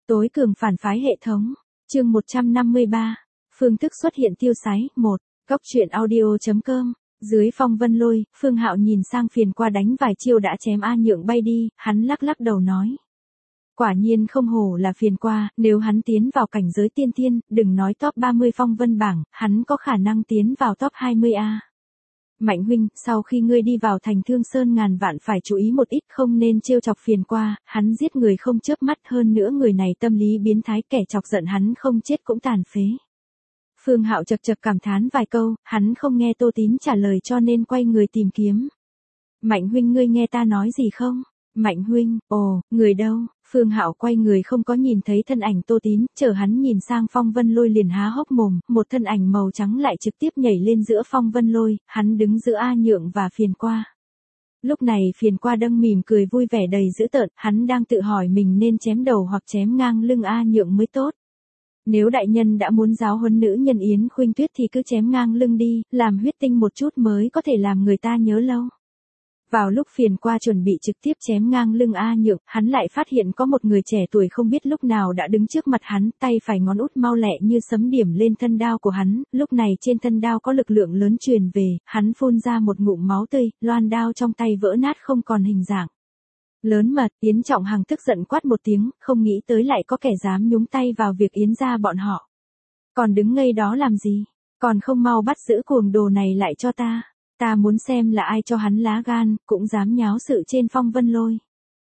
Tối cường phản phái hệ thống. Chương 153. Phương thức xuất hiện tiêu sái. 1. Góc truyện audio.com. Dưới phong vân lôi, Phương Hạo nhìn sang Phiền Qua đánh vài chiêu đã chém A Nhượng bay đi, hắn lắc lắc đầu nói. Quả nhiên không hổ là Phiền Qua, nếu hắn tiến vào cảnh giới tiên thiên, đừng nói top 30 phong vân bảng, hắn có khả năng tiến vào top 20A. Mạnh huynh, sau khi ngươi đi vào thành Thương Sơn ngàn vạn phải chú ý một ít, không nên trêu chọc Phiền Qua, hắn giết người không chớp mắt, hơn nữa người này tâm lý biến thái, kẻ chọc giận hắn không chết cũng tàn phế. Phương Hạo chật chật cảm thán vài câu, hắn không nghe Tô Tín trả lời cho nên quay người tìm kiếm. Mạnh huynh, ngươi nghe ta nói gì không? Mạnh huynh, ồ, người đâu? Phương Hạo quay người không có nhìn thấy thân ảnh Tô Tín, chờ hắn nhìn sang phong vân lôi liền há hốc mồm, một thân ảnh màu trắng lại trực tiếp nhảy lên giữa phong vân lôi, hắn đứng giữa A Nhượng và Phiền Qua. Lúc này Phiền Qua đang mỉm cười vui vẻ đầy dữ tợn, hắn đang tự hỏi mình nên chém đầu hoặc chém ngang lưng A Nhượng mới tốt. Nếu đại nhân đã muốn giáo huấn nữ nhân Yến Khuynh Tuyết thì cứ chém ngang lưng đi, làm huyết tinh một chút mới có thể làm người ta nhớ lâu. Vào lúc Phiền Qua chuẩn bị trực tiếp chém ngang lưng A Nhượng, hắn lại phát hiện có một người trẻ tuổi không biết lúc nào đã đứng trước mặt hắn, tay phải ngón út mau lẹ như sấm điểm lên thân đao của hắn, lúc này trên thân đao có lực lượng lớn truyền về, hắn phun ra một ngụm máu tươi, loan đao trong tay vỡ nát không còn hình dạng. Lớn mật, Yến Trọng Hằng tức giận quát một tiếng, không nghĩ tới lại có kẻ dám nhúng tay vào việc Yến gia bọn họ. Còn đứng ngây đó làm gì? Còn không mau bắt giữ cuồng đồ này lại cho ta. Ta muốn xem là ai cho hắn lá gan, cũng dám nháo sự trên phong vân lôi.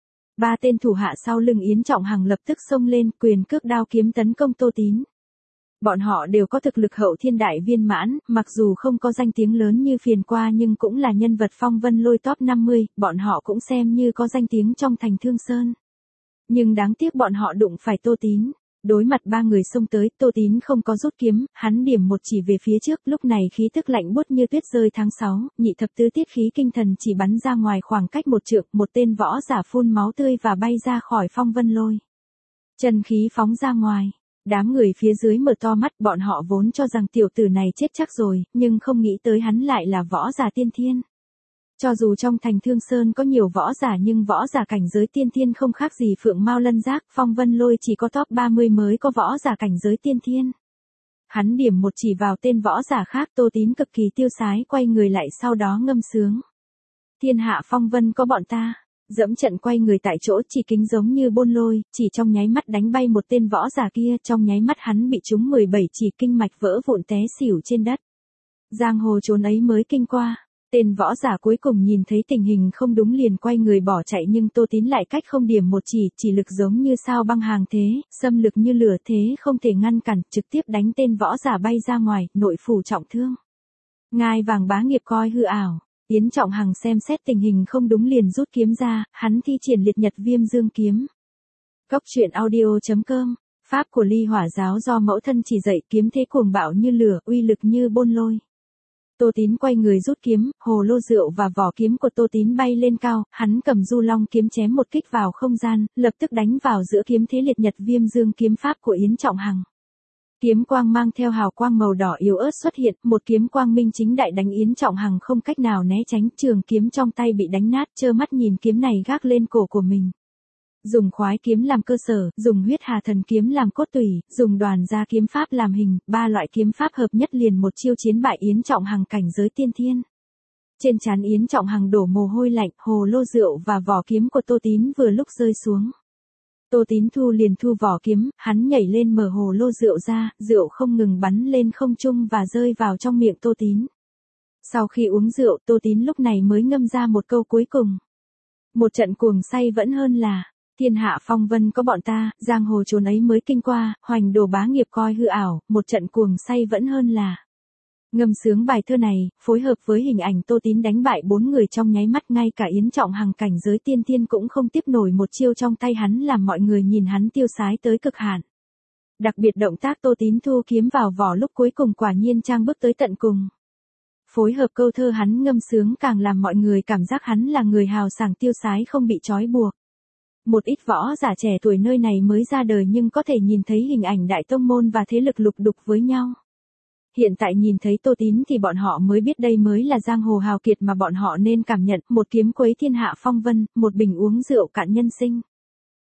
Ba tên thủ hạ sau lưng Yến Trọng Hằng lập tức xông lên, quyền cước đao kiếm tấn công Tô Tín. Bọn họ đều có thực lực hậu thiên đại viên mãn, mặc dù không có danh tiếng lớn như Phiền Qua nhưng cũng là nhân vật phong vân lôi top 50, bọn họ cũng xem như có danh tiếng trong thành Thương Sơn. Nhưng đáng tiếc bọn họ đụng phải Tô Tín. Đối mặt ba người xông tới, Tô Tín không có rút kiếm, hắn điểm một chỉ về phía trước, lúc này khí tức lạnh buốt như tuyết rơi tháng 6, nhị thập tứ tiết khí kinh thần chỉ bắn ra ngoài khoảng cách một trượng, một tên võ giả phun máu tươi và bay ra khỏi phong vân lôi. Chân khí phóng ra ngoài. Đám người phía dưới mở to mắt, bọn họ vốn cho rằng tiểu tử này chết chắc rồi, nhưng không nghĩ tới hắn lại là võ giả tiên thiên. Cho dù trong thành Thương Sơn có nhiều võ giả nhưng võ giả cảnh giới tiên thiên không khác gì Phượng Mao Lân Giác, phong vân lôi chỉ có top 30 mới có võ giả cảnh giới tiên thiên. Hắn điểm một chỉ vào tên võ giả khác, Tô Tín cực kỳ tiêu sái quay người lại sau đó ngâm sướng. Thiên hạ phong vân có bọn ta. Dẫm trận quay người tại chỗ, chỉ kính giống như bôn lôi, chỉ trong nháy mắt đánh bay một tên võ giả kia, trong nháy mắt hắn bị trúng 17 chỉ, kinh mạch vỡ vụn té xỉu trên đất. Giang hồ trốn ấy mới kinh qua. Tên võ giả cuối cùng nhìn thấy tình hình không đúng liền quay người bỏ chạy nhưng Tô Tín lại cách không điểm một chỉ lực giống như sao băng hàng thế, xâm lực như lửa thế không thể ngăn cản, trực tiếp đánh tên võ giả bay ra ngoài, nội phủ trọng thương. Ngai vàng bá nghiệp coi hư ảo. Yến Trọng Hằng xem xét tình hình không đúng liền rút kiếm ra, hắn thi triển liệt nhật viêm dương kiếm. Góc truyện audio.com. Pháp của Ly Hỏa giáo do mẫu thân chỉ dạy, kiếm thế cuồng bạo như lửa, uy lực như bôn lôi. Tô Tín quay người rút kiếm, hồ lô rượu và vỏ kiếm của Tô Tín bay lên cao, hắn cầm du long kiếm chém một kích vào không gian, lập tức đánh vào giữa kiếm thế liệt nhật viêm dương kiếm pháp của Yến Trọng Hằng. Kiếm quang mang theo hào quang màu đỏ yếu ớt xuất hiện, một kiếm quang minh chính đại đánh Yến Trọng Hằng không cách nào né tránh, trường kiếm trong tay bị đánh nát, trơ mắt nhìn kiếm này gác lên cổ của mình. Dùng khoái kiếm làm cơ sở, dùng huyết hà thần kiếm làm cốt tủy, dùng đoàn gia kiếm pháp làm hình, ba loại kiếm pháp hợp nhất liền một chiêu chiến bại Yến Trọng Hằng cảnh giới tiên thiên. Trên trán Yến Trọng Hằng đổ mồ hôi lạnh, hồ lô rượu và vỏ kiếm của Tô Tín vừa lúc rơi xuống. Tô Tín liền thu vỏ kiếm, hắn nhảy lên mở hồ lô rượu ra, rượu không ngừng bắn lên không trung và rơi vào trong miệng Tô Tín. Sau khi uống rượu, Tô Tín lúc này mới ngâm ra một câu cuối cùng. Một trận cuồng say vẫn hơn là, thiên hạ phong vân có bọn ta, giang hồ trốn ấy mới kinh qua, hoành đồ bá nghiệp coi hư ảo, một trận cuồng say vẫn hơn là. Ngâm sướng bài thơ này, phối hợp với hình ảnh Tô Tín đánh bại 4 người trong nháy mắt, ngay cả Yến Trọng Hằng cảnh giới tiên thiên cũng không tiếp nổi một chiêu trong tay hắn, làm mọi người nhìn hắn tiêu sái tới cực hạn. Đặc biệt động tác Tô Tín thu kiếm vào vỏ lúc cuối cùng quả nhiên trang bước tới tận cùng. Phối hợp câu thơ hắn ngâm sướng càng làm mọi người cảm giác hắn là người hào sảng tiêu sái không bị trói buộc. Một ít võ giả trẻ tuổi nơi này mới ra đời nhưng có thể nhìn thấy hình ảnh đại tông môn và thế lực lục đục với nhau. Hiện tại nhìn thấy Tô Tín thì bọn họ mới biết đây mới là giang hồ hào kiệt mà bọn họ nên cảm nhận, một kiếm quấy thiên hạ phong vân, một bình uống rượu cạn nhân sinh.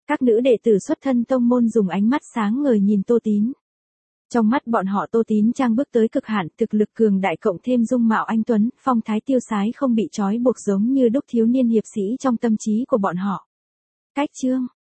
Các nữ đệ tử xuất thân tông môn dùng ánh mắt sáng ngời nhìn Tô Tín. Trong mắt bọn họ Tô Tín trang bước tới cực hạn, thực lực cường đại cộng thêm dung mạo anh tuấn, phong thái tiêu sái không bị trói buộc giống như đúc thiếu niên hiệp sĩ trong tâm trí của bọn họ. Cách chương